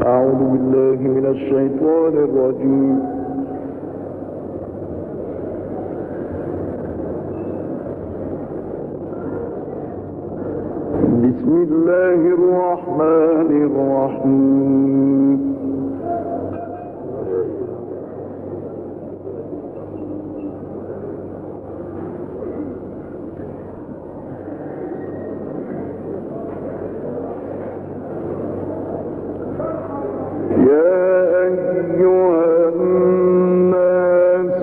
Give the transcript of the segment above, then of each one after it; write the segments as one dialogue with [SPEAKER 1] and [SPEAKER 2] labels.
[SPEAKER 1] أعوذ بالله من الشيطان الرجيم. بسم الله الرحمن الرحيم. يا أيها الناس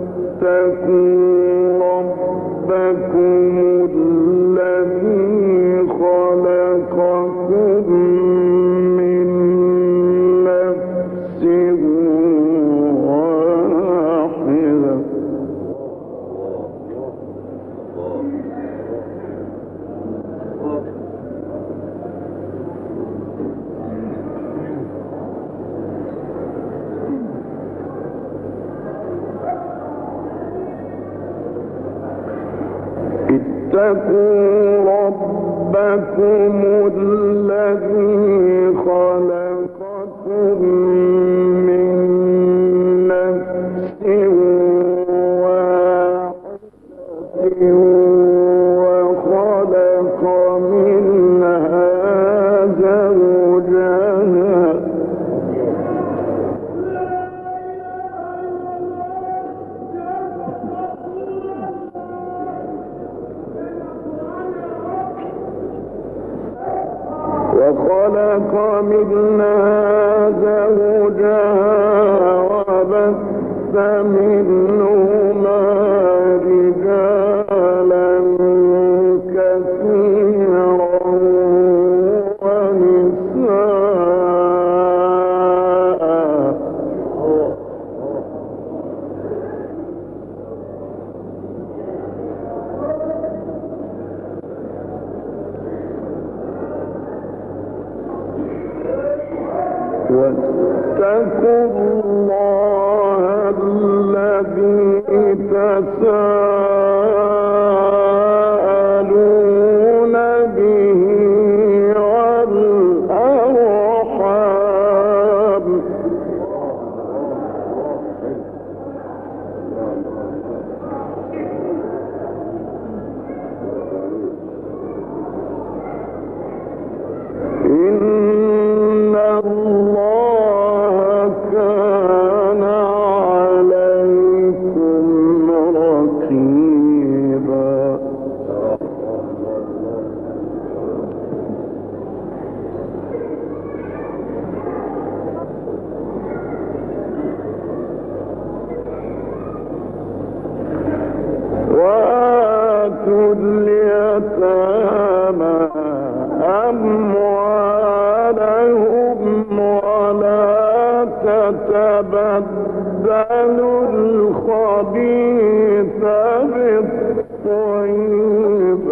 [SPEAKER 1] اتقوا ربكم الذي خلقكم من نفس واحدة اتقوا ربكم الذي خلقكم من نفس واحدة وخلق منها زوجها وبث منهما رجالا كثيرا ونساء واتقوا الله الذي تساءلون به والأرحام إن الله كان عليكم رقيبا. وآتوا اليتامى أموالهم ولا تتبدلوا الخبيث بالطيب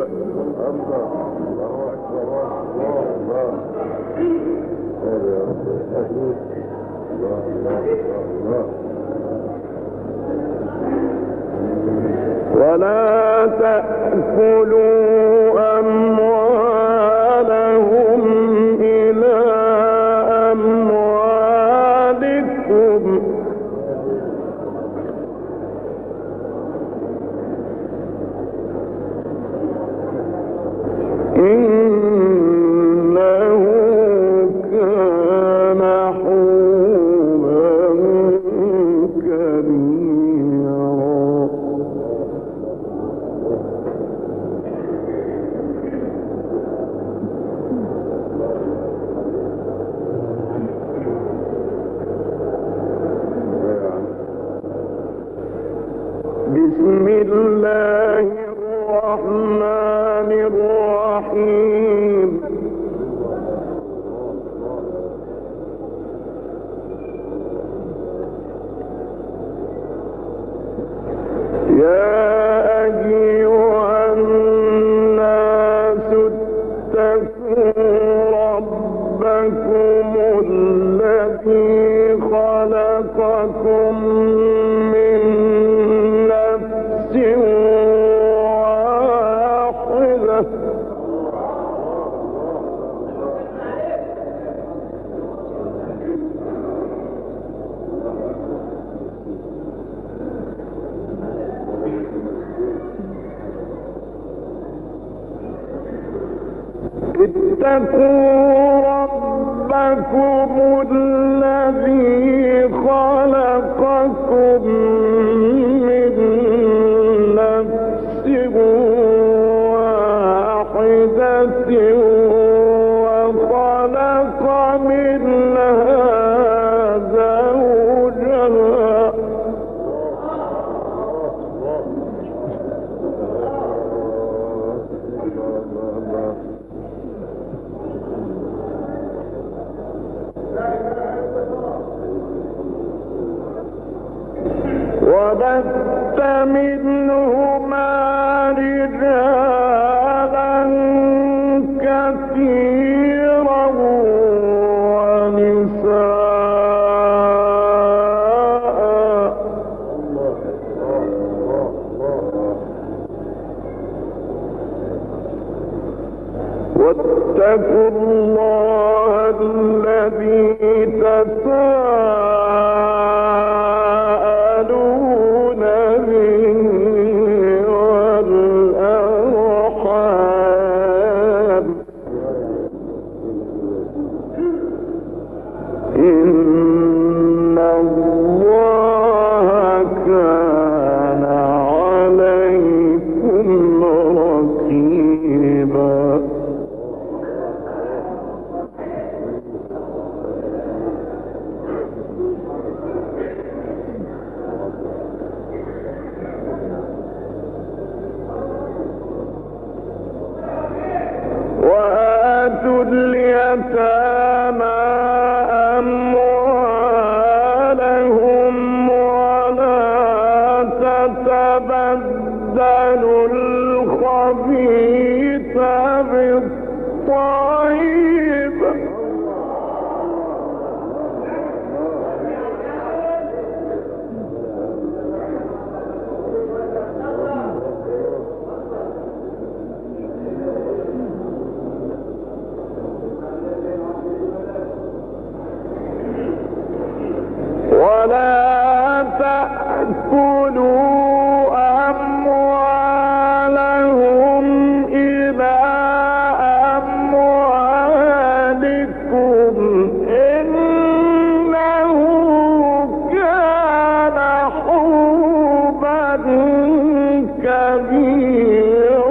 [SPEAKER 1] ولا تأكلوا أموالهم إلى أموالكم إنه كان حوبا كبيرا. بسم الله الرحمن الرحيم. يا أيها الناس اتقوا ربكم الذي خلقكم من نفس واحدة واتقوا ربكم الذي خلقكم من نفس واحدة وخلق منها زوجها وبث منهما رجالا كثيرا ونساء واتقوا الله الذي تساءلون به والأرحام إن الله كان عليكم رقيبا وآتوا اليتامى أموالهم ولا تتبدلوا الخبيث بالطيب ولا تأكلوا أموالهم إلى أموالكم إنه كان حوبا كبيرا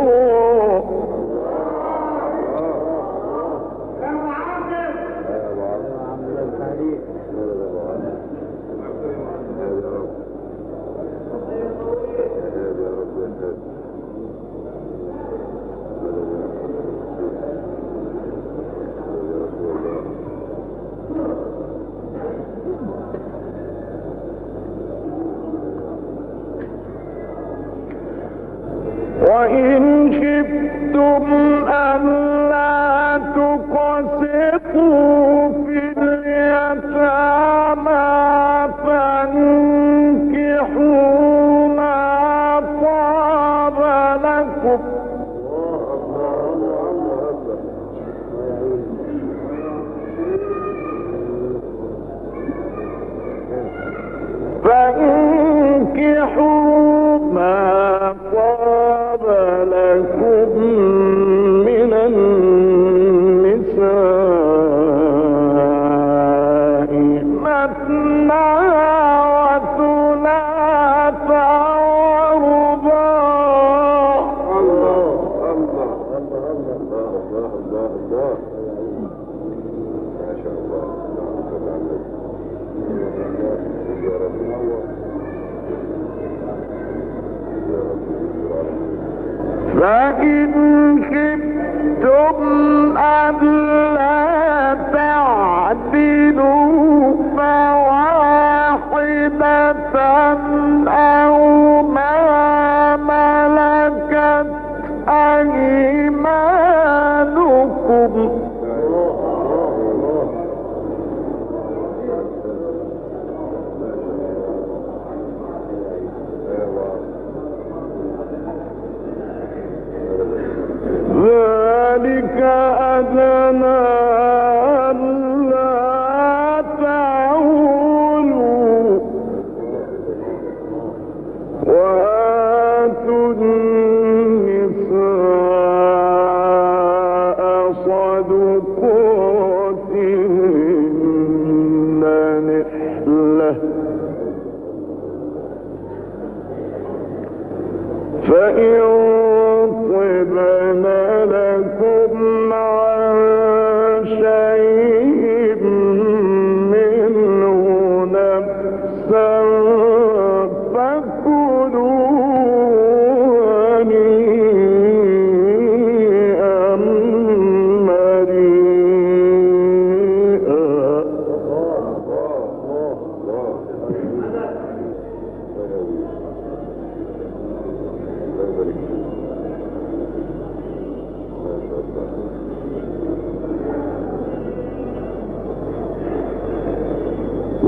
[SPEAKER 1] وإن خفتم ألا تقسطوا في اليتامى فانكحوا ما طاب لكم فانكحوا ما طاب لكم من النساء مثنى وثلاث ورباع
[SPEAKER 2] ما شاء الله
[SPEAKER 1] فإن خفتم ألا تعدلوا فواحدة أو ما ملكت أيمانكم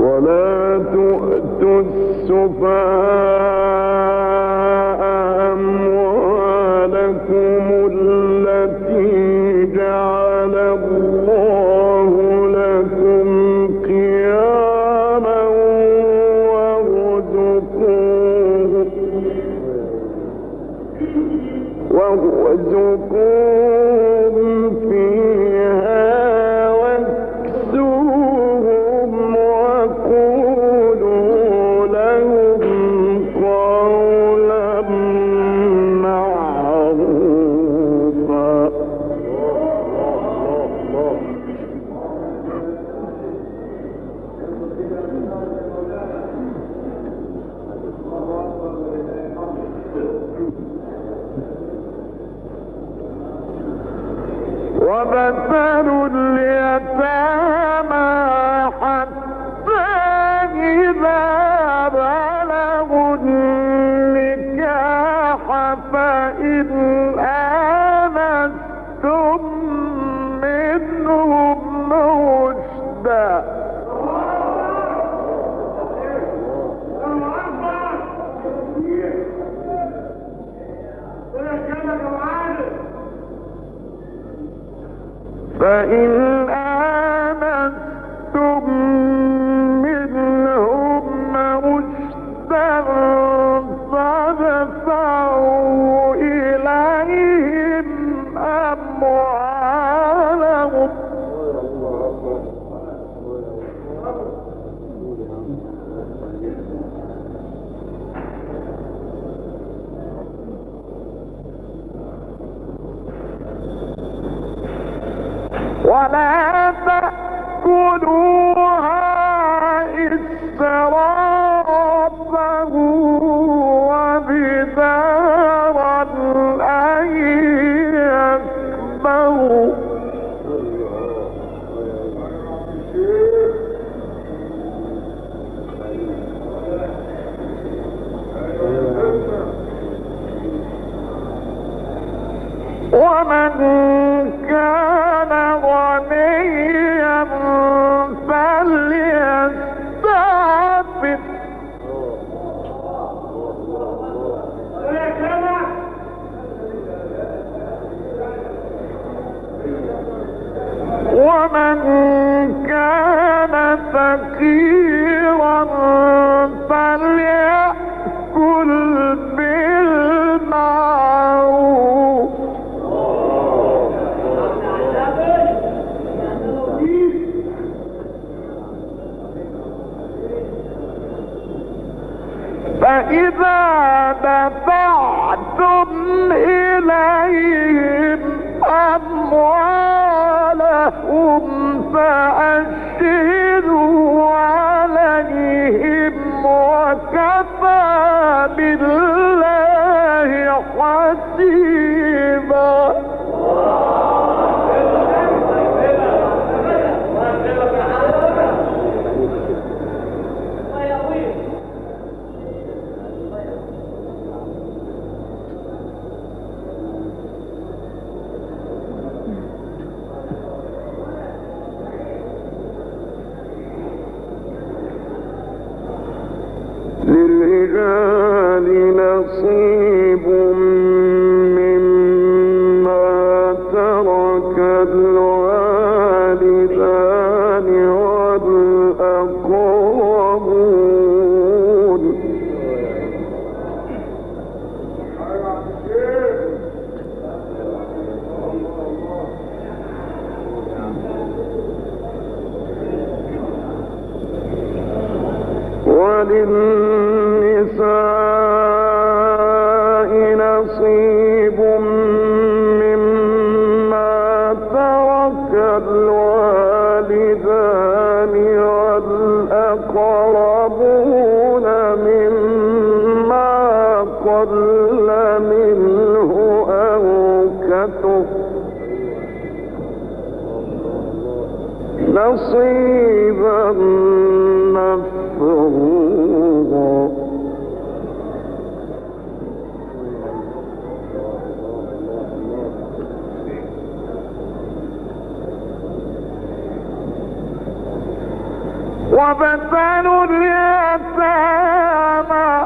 [SPEAKER 1] ولا تؤتوا السفهاء أموالكم التي جعل الله لكم قياما وارزقوهم فيها واكسوهم وقولوا لهم قولا معروفا. ومثل اليتامى حتى إذا بلغوا النكاح فإن آنستم منهم رشدا فإن آنستم منهم رشدا فادفعوا إليهم أموالهم ولا تأكلوها إسرافا وبدارا أن يكبروا ومن كان غنيا فليستعفف ومن كان فقيرا فليأكل بالمعروف فإذا دفعتم إليهم أموالهم فأشهدوا عليهم وكفى بالله حسيبا. للرجال نصيب مما ترك الوالدان والأقربون وللنساء نصيب مما ترك الوالدان والأقربون مما قل منه أو كثر نصيبا مفروضا.
[SPEAKER 2] وابتلوا اليتامى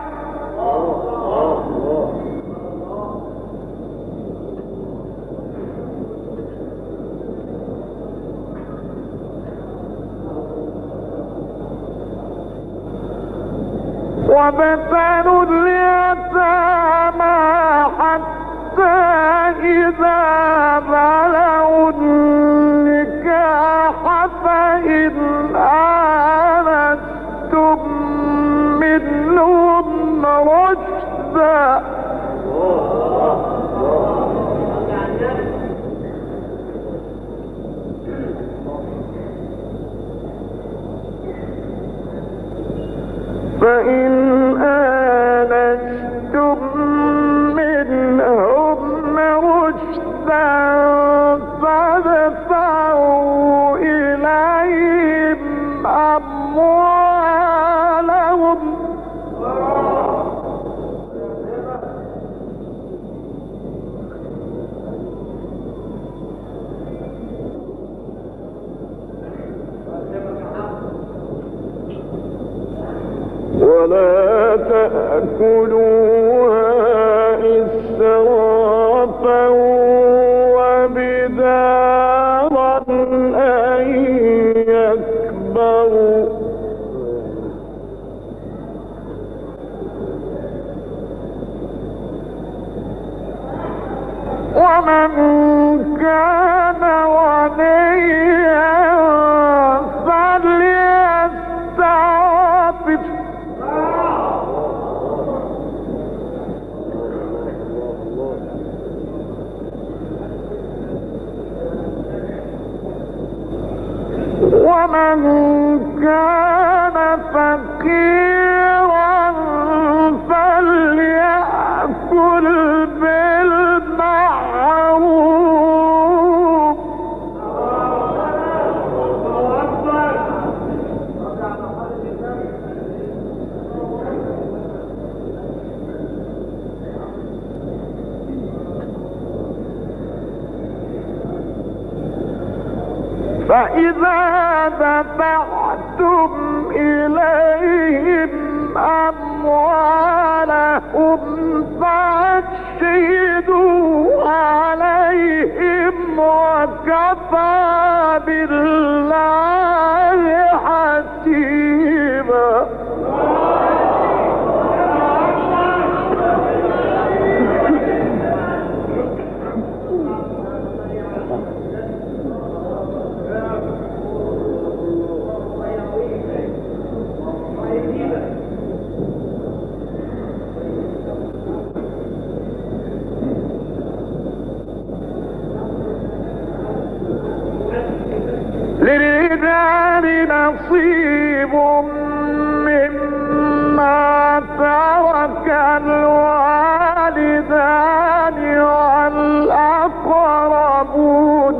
[SPEAKER 2] حتى إذا بلغوا النكاح فإن آنستم منهم رشدا فإن آنستم منهم رشدا فادفعوا إليهم أموالهم ولا تأكلوها إسرافا وبدارا أن يكبروا ومن كان غنيا فليستعفف ومن كان فقيرا فليأكل بالمعروف فإذا دفعتم إليهم أموالهم فأشهدوا عليهم وكفى بالله حسيبا للرجال نصيب مما ترك الوالدان والأقربون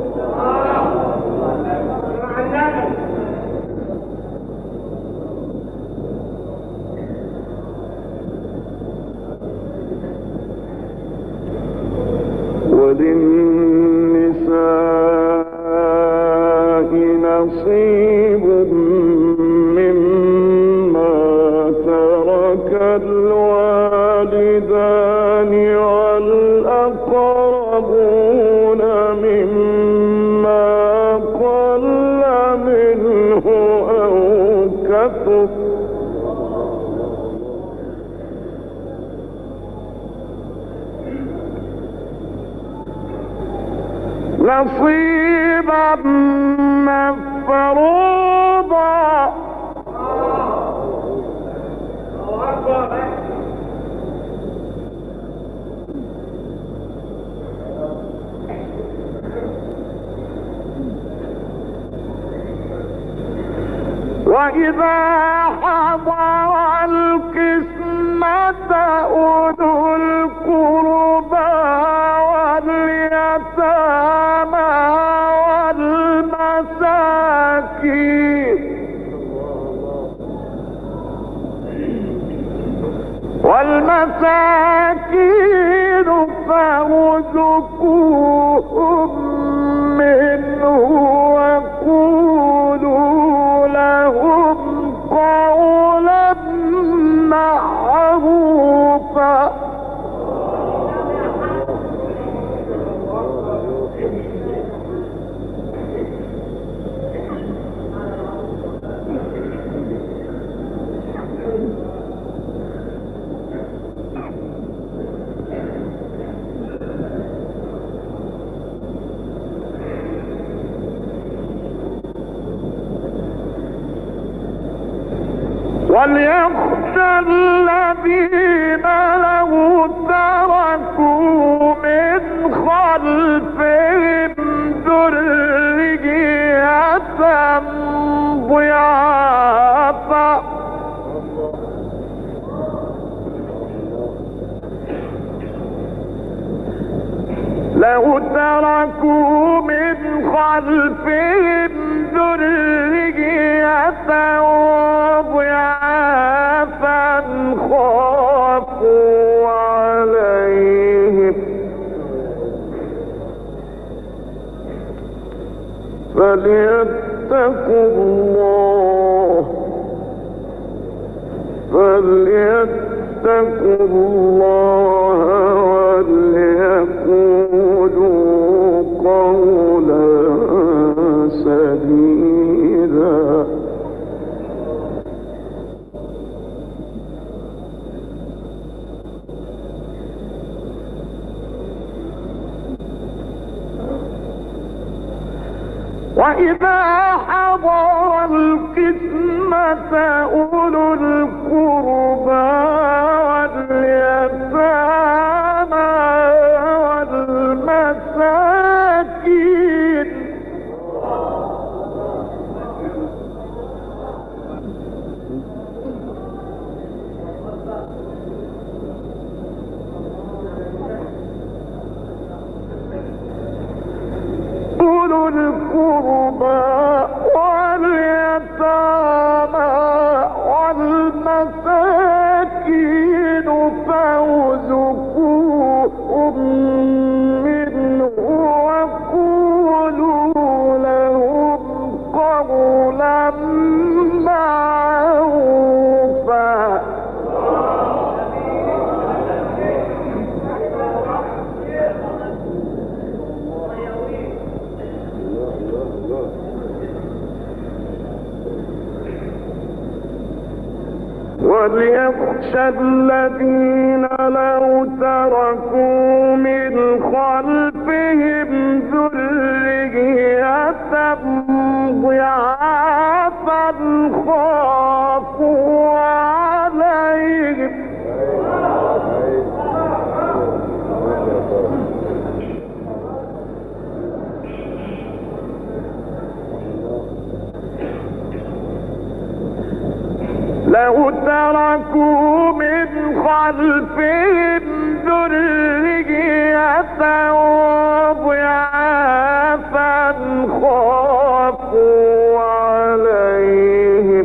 [SPEAKER 2] وللنساء نصيب مما ترك الوالدان والأقربون مما قل منه أو كثر نصيبا مفروضا وإذا حضر القسمة أولو القربى واليتامى والمساكين فارزقوهم منه وقولوا لهم وليخشى الذين لو تركوا من خلفهم ذرية ضعافا لو تركوا من خلفهم ذرية ضعافا خافوا عليهم فليتقوا الله وليقولوا قولا سديدا. وإذا حضر القسمة أولو القربى واليتامى والمساكين أولو القربى واليتامى والمساكين فارزقوهم منه وقولوا لهم قولا معروفا. وليخشى الذين لو تركوا من خلفهم ذرية ضعافا خافوا عليهم لو تركوا من خلفهم ذرية ضعافا خافوا عليهم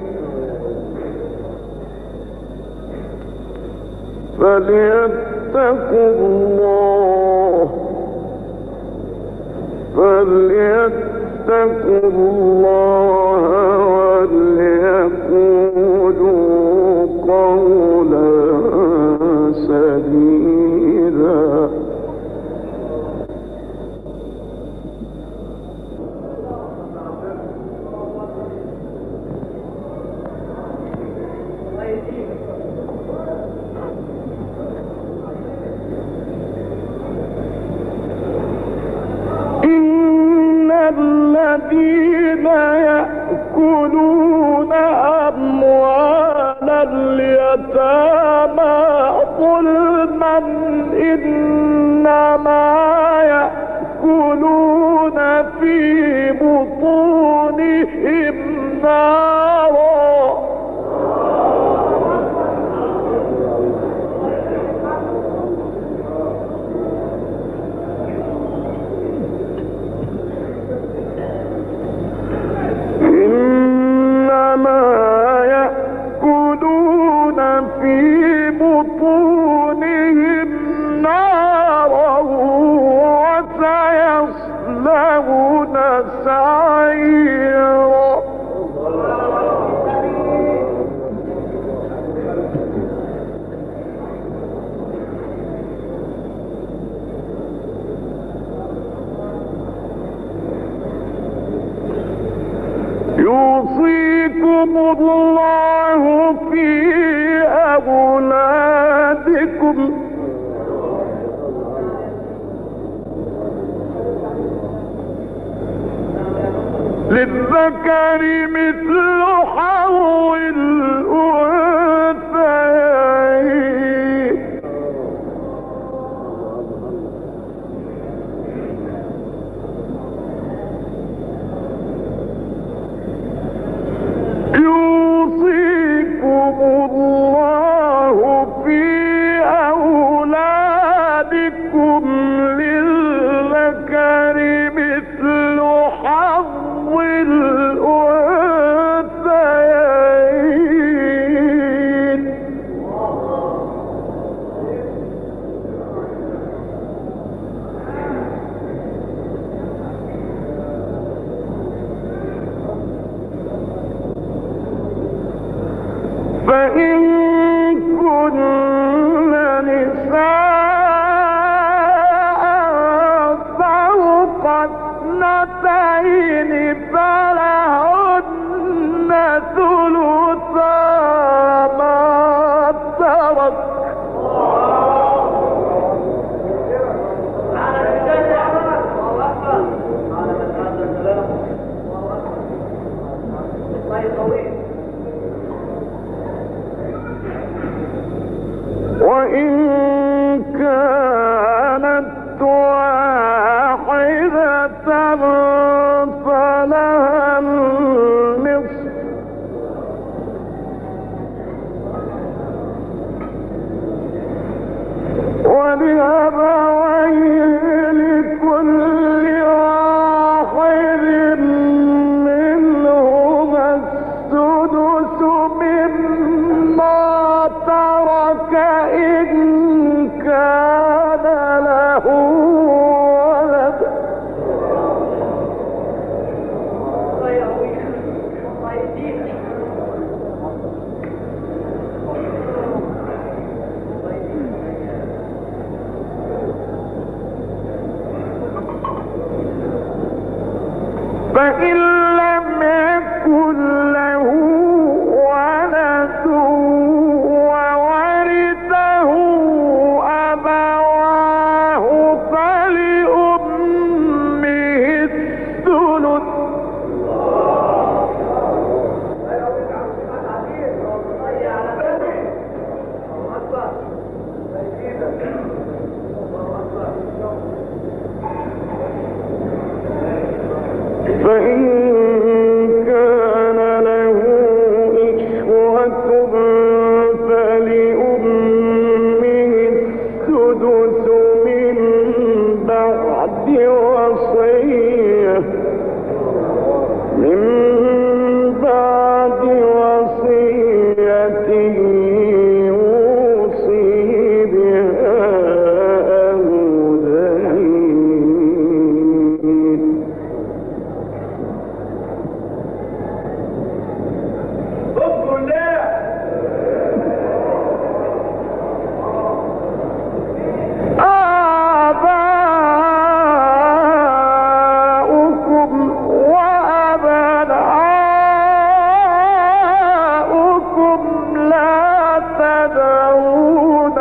[SPEAKER 2] فليتقوا الله وليقولوا قولا سديدا. الذين يأكلون أموال اليتامى ظلما إنما يأكلون في بطونهم نارا وسيصلون سعيرا. يوصيكم الله في أولادكم للذكر مثل حظ الأنثيين يوصيكم الله في أولادكم للذكر مثل حظ الأنثيين فإن كن نساء فوق اثنتين فلهن ثلثا ما ترك وإن كانت واحدة فلها النصف ولأبويه لكل واحد منهما السدس مما ترك إن كان له ولد فإن لم يكن له ولد وورثه أبواه فلأمه الثلث فإن كان له إخوة فلأمه السدس من بعد وصية يوصي بها أو دين آباؤكم وأبناؤكم لا تدرون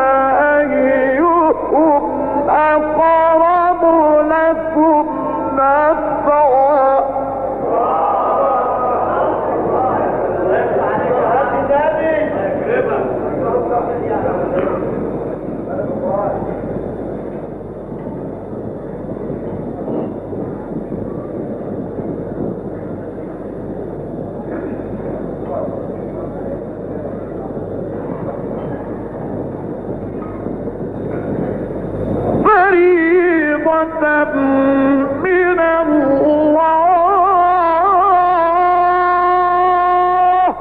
[SPEAKER 2] أيهم أقرب لكم نفعا فريضة من الله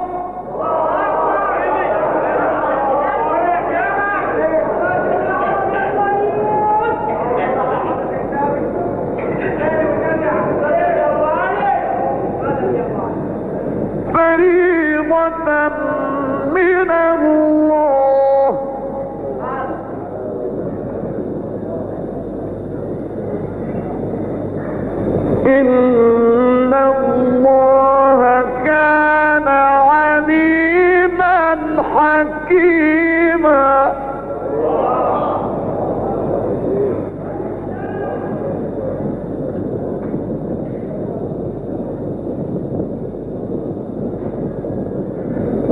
[SPEAKER 2] فريضة من الله إن الله كان عليما حكيما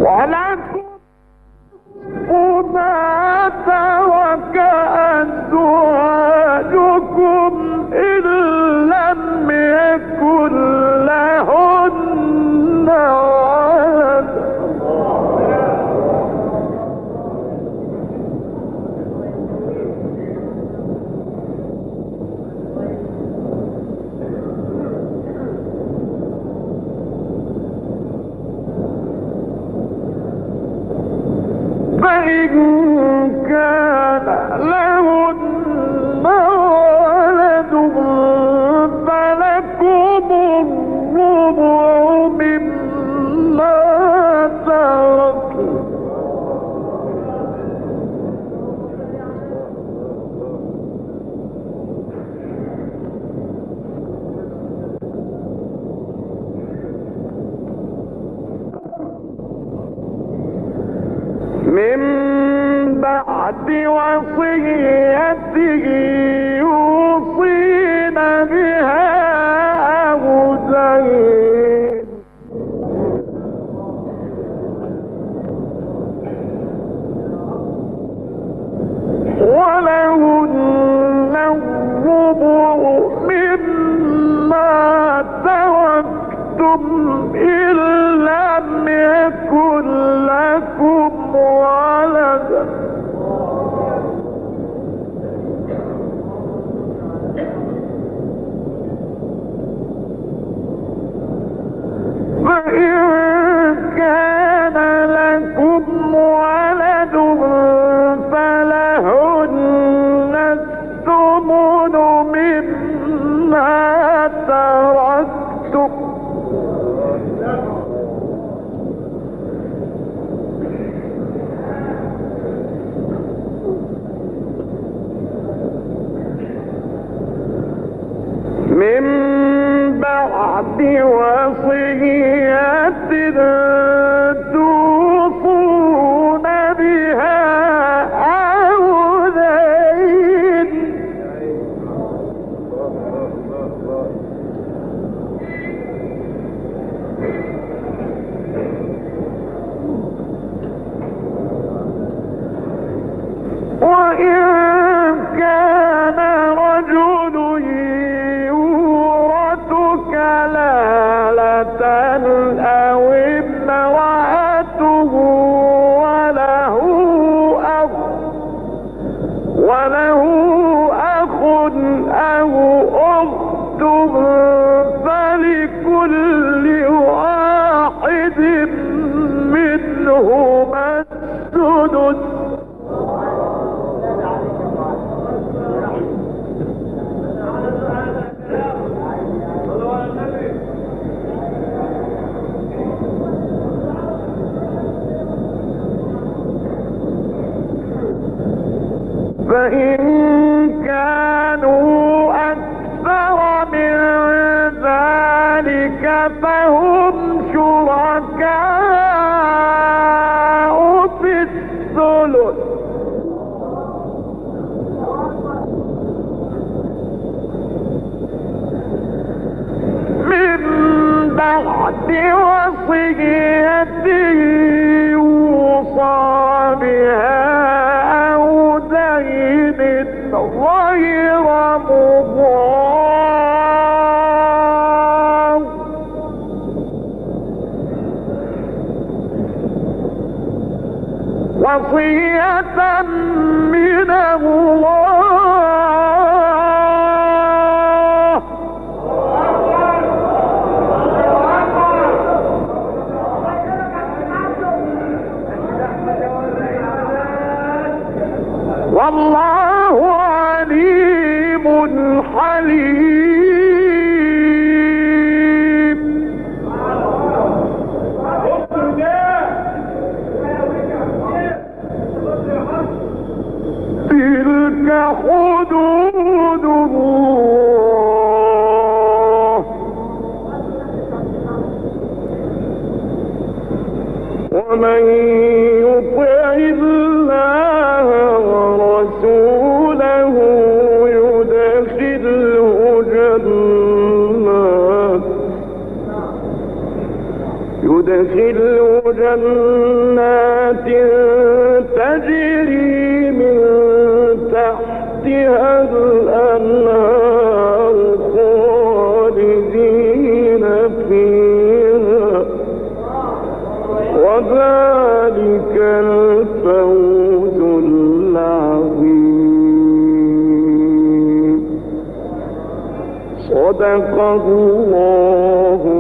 [SPEAKER 2] ولكم ما ترك أزواجكم إن لم يكن لهن ولد فإن كان لهن ولد فلكم الربع مما تركوا من بعد وصية يوصين بها أو دين ولهن الربع مما تركتم إن لم يكن لكم ولد فإن كان لكم ولد فلهن الثمن مما تركتم من بعد وصية توصون بها أو دين وإن كان رجل كلالة أو امرأته وله أخ أو أخت فلكل واحد منهما السدس فإن كانوا أكثر من ذلك فهم شركاء في الثلث من بعد وصية يوصى بها غير مضار وصية من الله والله عليم حليم تلك حدود الله ومن يطع الله ورسوله يدخل جنات تجري من تحتها الأنهار خالدين فيها وذلك الفوز العظيم. صدق الله